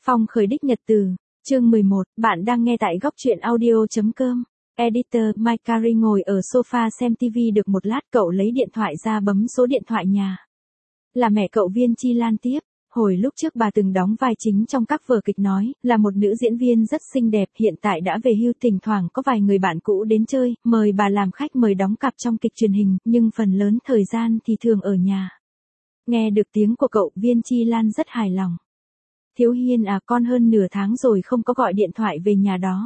Phong khởi đích nhật từ, chương 11, bạn đang nghe tại góc truyện audio.com. Editor Mike Carey ngồi ở sofa xem TV được một lát, cậu lấy điện thoại ra bấm số điện thoại nhà. Là mẹ cậu Viên Chi Lan tiếp. Hồi lúc trước bà từng đóng vai chính trong các vở kịch nói, là một nữ diễn viên rất xinh đẹp, hiện tại đã về hưu, thỉnh thoảng có vài người bạn cũ đến chơi, mời bà làm khách mời đóng cặp trong kịch truyền hình, nhưng phần lớn thời gian thì thường ở nhà. Nghe được tiếng của cậu, Viên Chi Lan rất hài lòng. Thiếu Hiên à, con hơn nửa tháng rồi không có gọi điện thoại về nhà đó.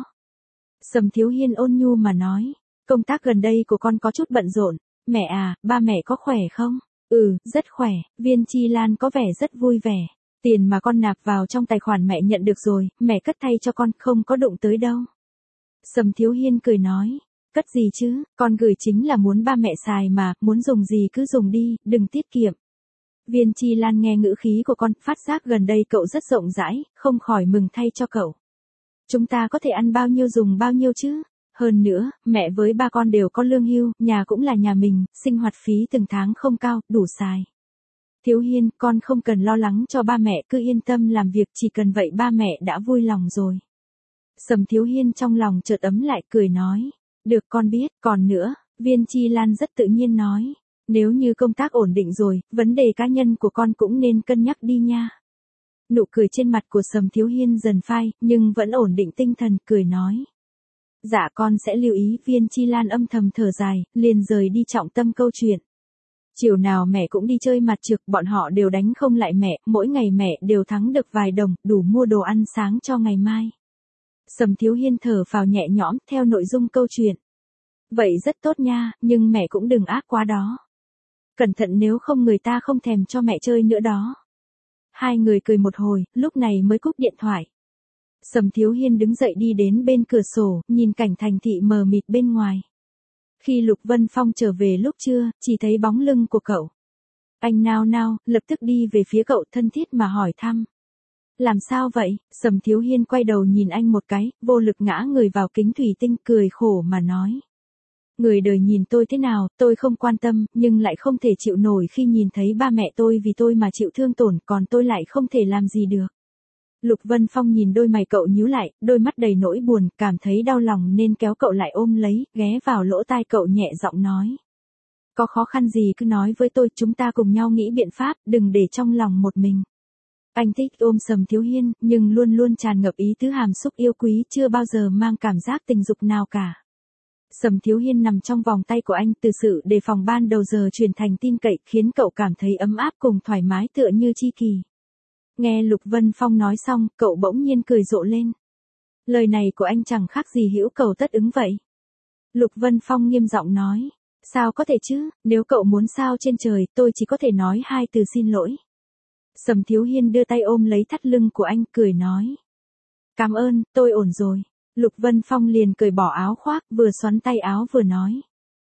Sầm Thiếu Hiên ôn nhu mà nói, công tác gần đây của con có chút bận rộn. Mẹ à, ba mẹ có khỏe không? Ừ, rất khỏe. Viên Chi Lan có vẻ rất vui vẻ. Tiền mà con nạp vào trong tài khoản mẹ nhận được rồi, mẹ cất thay cho con, không có đụng tới đâu. Sầm Thiếu Hiên cười nói, cất gì chứ, con gửi chính là muốn ba mẹ xài mà, muốn dùng gì cứ dùng đi, đừng tiết kiệm. Viên Chi Lan nghe ngữ khí của con, phát giác gần đây cậu rất rộng rãi, không khỏi mừng thay cho cậu. Chúng ta có thể ăn bao nhiêu dùng bao nhiêu chứ? Hơn nữa, mẹ với ba con đều có lương hưu, nhà cũng là nhà mình, sinh hoạt phí từng tháng không cao, đủ xài. Thiếu Hiên, con không cần lo lắng cho ba mẹ, cứ yên tâm làm việc, chỉ cần vậy ba mẹ đã vui lòng rồi. Sầm Thiếu Hiên trong lòng chợt ấm lại, cười nói, được con biết, còn nữa, Viên Chi Lan rất tự nhiên nói, nếu như công tác ổn định rồi, vấn đề cá nhân của con cũng nên cân nhắc đi nha. Nụ cười trên mặt của Sầm Thiếu Hiên dần phai, nhưng vẫn ổn định tinh thần, cười nói. Dạ con sẽ lưu ý. Viên Chi Lan âm thầm thở dài, liền rời đi trọng tâm câu chuyện. Chiều nào mẹ cũng đi chơi mặt trược, bọn họ đều đánh không lại mẹ, mỗi ngày mẹ đều thắng được vài đồng, đủ mua đồ ăn sáng cho ngày mai. Sầm Thiếu Hiên thở phào nhẹ nhõm, theo nội dung câu chuyện. Vậy rất tốt nha, nhưng mẹ cũng đừng ác quá đó. Cẩn thận nếu không người ta không thèm cho mẹ chơi nữa đó. Hai người cười một hồi, lúc này mới cúp điện thoại. Sầm Thiếu Hiên đứng dậy đi đến bên cửa sổ, nhìn cảnh thành thị mờ mịt bên ngoài. Khi Lục Vân Phong trở về lúc trưa, chỉ thấy bóng lưng của cậu. Anh nao nao, lập tức đi về phía cậu, thân thiết mà hỏi thăm. Làm sao vậy? Sầm Thiếu Hiên quay đầu nhìn anh một cái, vô lực ngã người vào kính thủy tinh, cười khổ mà nói. Người đời nhìn tôi thế nào, tôi không quan tâm, nhưng lại không thể chịu nổi khi nhìn thấy ba mẹ tôi vì tôi mà chịu thương tổn, còn tôi lại không thể làm gì được. Lục Vân Phong nhìn đôi mày cậu nhíu lại, đôi mắt đầy nỗi buồn, cảm thấy đau lòng nên kéo cậu lại ôm lấy, ghé vào lỗ tai cậu nhẹ giọng nói. Có khó khăn gì cứ nói với tôi, chúng ta cùng nhau nghĩ biện pháp, đừng để trong lòng một mình. Anh thích ôm Sầm Thiếu Hiên, nhưng luôn luôn tràn ngập ý tứ hàm xúc yêu quý, chưa bao giờ mang cảm giác tình dục nào cả. Sầm Thiếu Hiên nằm trong vòng tay của anh, từ sự đề phòng ban đầu giờ chuyển thành tin cậy, khiến cậu cảm thấy ấm áp cùng thoải mái tựa như tri kỷ. Nghe Lục Vân Phong nói xong, cậu bỗng nhiên cười rộ lên. Lời này của anh chẳng khác gì hữu cầu tất ứng vậy. Lục Vân Phong nghiêm giọng nói. Sao có thể chứ, nếu cậu muốn sao trên trời, tôi chỉ có thể nói hai từ xin lỗi. Sầm Thiếu Hiên đưa tay ôm lấy thắt lưng của anh, cười nói. Cảm ơn, tôi ổn rồi. Lục Vân Phong liền cởi bỏ áo khoác, vừa xoắn tay áo vừa nói.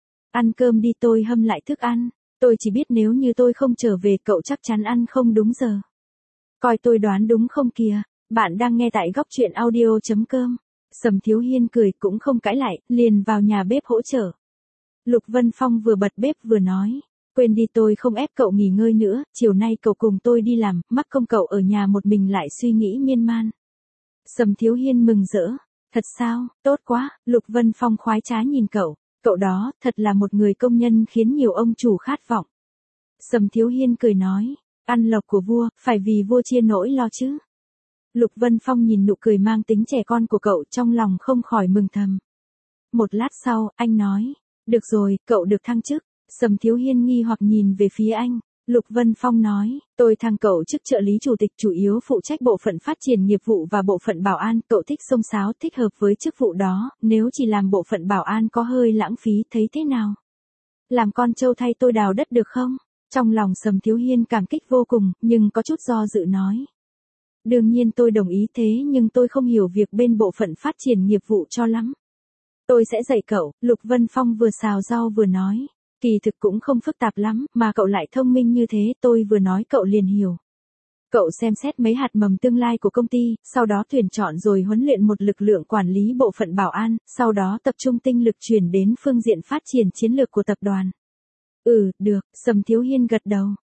Ăn cơm đi, tôi hâm lại thức ăn. Tôi chỉ biết nếu như tôi không trở về cậu chắc chắn ăn không đúng giờ. Coi tôi đoán đúng không kìa, bạn đang nghe tại góc truyện audio.com. Sầm Thiếu Hiên cười cũng không cãi lại, liền vào nhà bếp hỗ trợ. Lục Vân Phong vừa bật bếp vừa nói. Quên đi, tôi không ép cậu nghỉ ngơi nữa, chiều nay cậu cùng tôi đi làm, mắc công cậu ở nhà một mình lại suy nghĩ miên man. Sầm Thiếu Hiên mừng rỡ. Thật sao, tốt quá. Lục Vân Phong khoái trá nhìn cậu. Cậu đó, thật là một người công nhân khiến nhiều ông chủ khát vọng. Sầm Thiếu Hiên cười nói. Ăn lộc của vua, phải vì vua chia nỗi lo chứ. Lục Vân Phong nhìn nụ cười mang tính trẻ con của cậu, trong lòng không khỏi mừng thầm. Một lát sau, anh nói. Được rồi, cậu được thăng chức. Sầm Thiếu Hiên nghi hoặc nhìn về phía anh. Lục Vân Phong nói, tôi thăng cậu chức trợ lý chủ tịch, chủ yếu phụ trách bộ phận phát triển nghiệp vụ và bộ phận bảo an, cậu thích xông xáo, thích hợp với chức vụ đó, nếu chỉ làm bộ phận bảo an có hơi lãng phí, thấy thế nào? Làm con trâu thay tôi đào đất được không? Trong lòng Sầm Thiếu Hiên cảm kích vô cùng, nhưng có chút do dự nói. Đương nhiên tôi đồng ý, thế nhưng tôi không hiểu việc bên bộ phận phát triển nghiệp vụ cho lắm. Tôi sẽ dạy cậu. Lục Vân Phong vừa xào rau vừa nói. Kỳ thực cũng không phức tạp lắm, mà cậu lại thông minh như thế, tôi vừa nói cậu liền hiểu. Cậu xem xét mấy hạt mầm tương lai của công ty, sau đó tuyển chọn rồi huấn luyện một lực lượng quản lý bộ phận bảo an, sau đó tập trung tinh lực chuyển đến phương diện phát triển chiến lược của tập đoàn. Ừ, được. Sầm Thiếu Hiên gật đầu.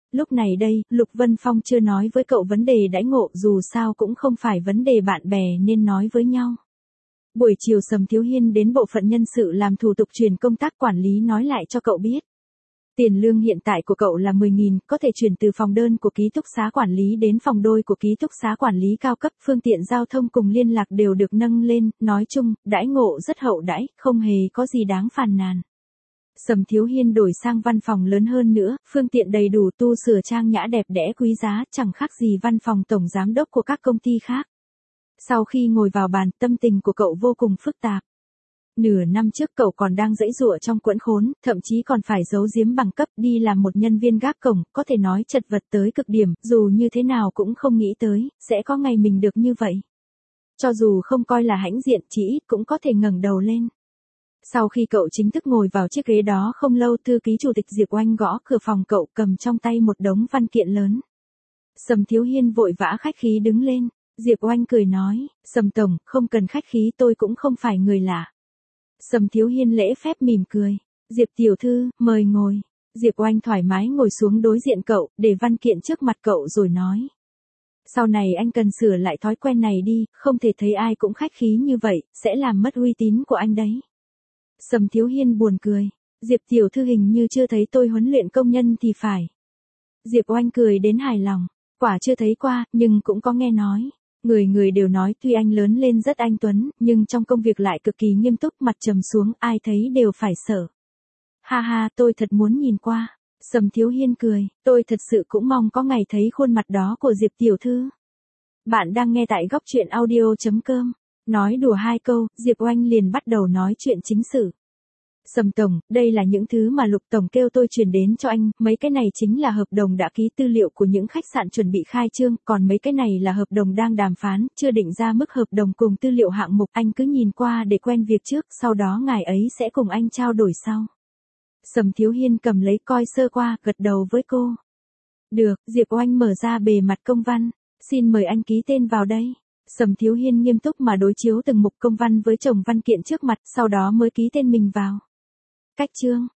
Lúc này đây, Lục Vân Phong chưa nói với cậu vấn đề đãi ngộ, dù sao cũng không phải vấn đề bạn bè nên nói với nhau. Buổi chiều Sầm Thiếu Hiên đến bộ phận nhân sự làm thủ tục chuyển công tác, quản lý nói lại cho cậu biết. Tiền lương hiện tại của cậu là 10.000, có thể chuyển từ phòng đơn của ký túc xá quản lý đến phòng đôi của ký túc xá quản lý cao cấp, phương tiện giao thông cùng liên lạc đều được nâng lên, nói chung, đãi ngộ rất hậu đãi, không hề có gì đáng phàn nàn. Sầm Thiếu Hiên đổi sang văn phòng lớn hơn nữa, phương tiện đầy đủ, tu sửa trang nhã đẹp đẽ quý giá, chẳng khác gì văn phòng tổng giám đốc của các công ty khác. Sau khi ngồi vào bàn, tâm tình của cậu vô cùng phức tạp. Nửa năm trước cậu còn đang giãy giụa trong quẫn khốn, thậm chí còn phải giấu giếm bằng cấp, đi làm một nhân viên gác cổng, có thể nói chật vật tới cực điểm, dù như thế nào cũng không nghĩ tới, sẽ có ngày mình được như vậy. Cho dù không coi là hãnh diện, chỉ ít cũng có thể ngẩng đầu lên. Sau khi cậu chính thức ngồi vào chiếc ghế đó không lâu, thư ký chủ tịch Diệp Oanh gõ cửa phòng cậu, cầm trong tay một đống văn kiện lớn. Sầm Thiếu Hiên vội vã khách khí đứng lên. Diệp Oanh cười nói, Sầm tổng, không cần khách khí, tôi cũng không phải người lạ. Sầm Thiếu Hiên lễ phép mỉm cười. Diệp tiểu thư, mời ngồi. Diệp Oanh thoải mái ngồi xuống đối diện cậu, để văn kiện trước mặt cậu rồi nói. Sau này anh cần sửa lại thói quen này đi, không thể thấy ai cũng khách khí như vậy, sẽ làm mất uy tín của anh đấy. Sầm Thiếu Hiên buồn cười. Diệp tiểu thư hình như chưa thấy tôi huấn luyện công nhân thì phải. Diệp Oanh cười đến hài lòng. Quả chưa thấy qua, nhưng cũng có nghe nói. Người đều nói tuy anh lớn lên rất anh tuấn, nhưng trong công việc lại cực kỳ nghiêm túc, mặt trầm xuống, ai thấy đều phải sợ. Ha ha, tôi thật muốn nhìn qua. Sầm Thiếu Hiên cười, tôi thật sự cũng mong có ngày thấy khuôn mặt đó của Diệp tiểu thư. Bạn đang nghe tại góc truyện audio.com. Nói đùa hai câu, Diệp Oanh liền bắt đầu nói chuyện chính sự. Sầm tổng, đây là những thứ mà Lục tổng kêu tôi truyền đến cho anh, mấy cái này chính là hợp đồng đã ký, tư liệu của những khách sạn chuẩn bị khai trương, còn mấy cái này là hợp đồng đang đàm phán, chưa định ra mức hợp đồng cùng tư liệu hạng mục, anh cứ nhìn qua để quen việc trước, sau đó ngài ấy sẽ cùng anh trao đổi sau. Sầm Thiếu Hiên cầm lấy coi sơ qua, gật đầu với cô. Được, Diệp Oanh mở ra bề mặt công văn, xin mời anh ký tên vào đây. Sầm Thiếu Hiên nghiêm túc mà đối chiếu từng mục công văn với chồng văn kiện trước mặt, sau đó mới ký tên mình vào. Cách chương